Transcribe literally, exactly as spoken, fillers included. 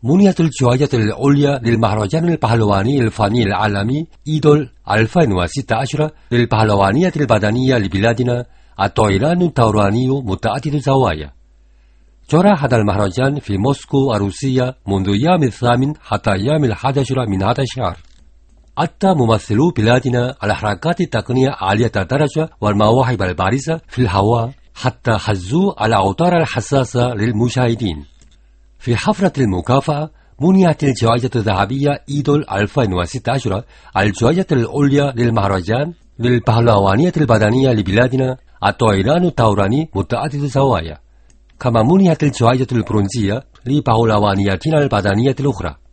منحت الجائزة العليا للمهرجان البهلواني الفني العالمي عيد ألفين وستة عشر للبهلوانية البدنية لبلادنا الطيران الطيراني متعدد الزوايا. جرى هذا المهرجان في موسكو الروسية منذ يوم الثامن حتى يوم الحادي عشر من هذا الشهر. أتى ممثلو بلادنا على حركات تقنية عالية الدرجة والمواهب البارزة في الهواء حتى حزوا على أوتار الحساسة للمشاهدين. في حفلة المكافأة منحت الجائزة الذهبية عيد ألفين وستة عشر الجائزة العليا للمهرجان للبهلوانية البدنية لبلادنا الطيران الطيراني متعدد الزوايا، كما منحت الجائزة البرونزية لبهلوانيتنا البدنية الأخرى.